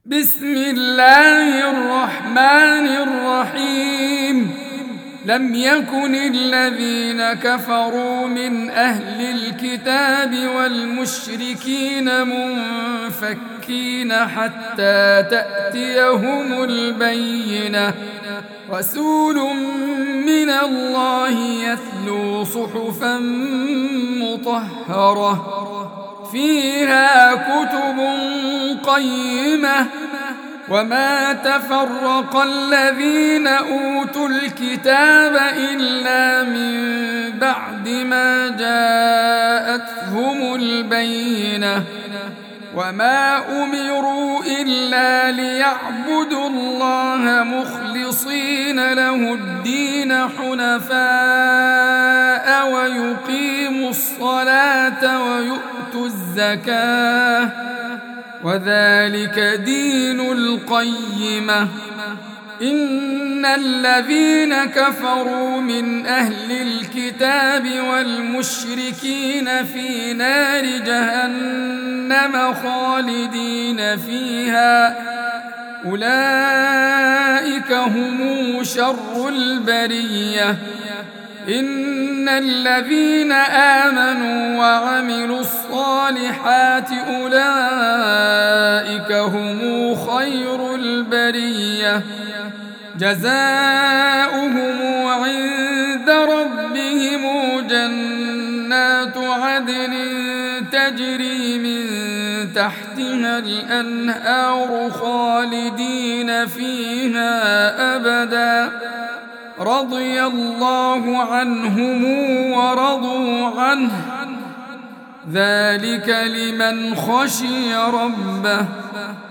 بسم الله الرحمن الرحيم. لم يكن الذين كفروا من أهل الكتاب والمشركين منفكين حتى تأتيهم البينة. رسول من الله يتلو صحفا مطهرة فيها كتب قيمة. وما تفرق الذين أوتوا الكتاب إلا من بعد ما جاءتهم البينة. وما أمروا إلا ليعبدوا الله مخلصين له الدين حنفاء ويقيموا الصلاة ويؤتوا الزكاة وذلك دين القيمة. إن الذين كفروا من أهل الكتاب والمشركين في نار جهنم خالدين فيها أولئك هم شر البرية. إن الذين آمنوا وعملوا الصالحات أولئك هم خير البرية. جزاؤهم عند ربهم جنات عدن تجري من تحتها الأنهار خالدين فيها أبدا. رضي الله عنهم ورضوا عنه ذلك لمن خشي ربه.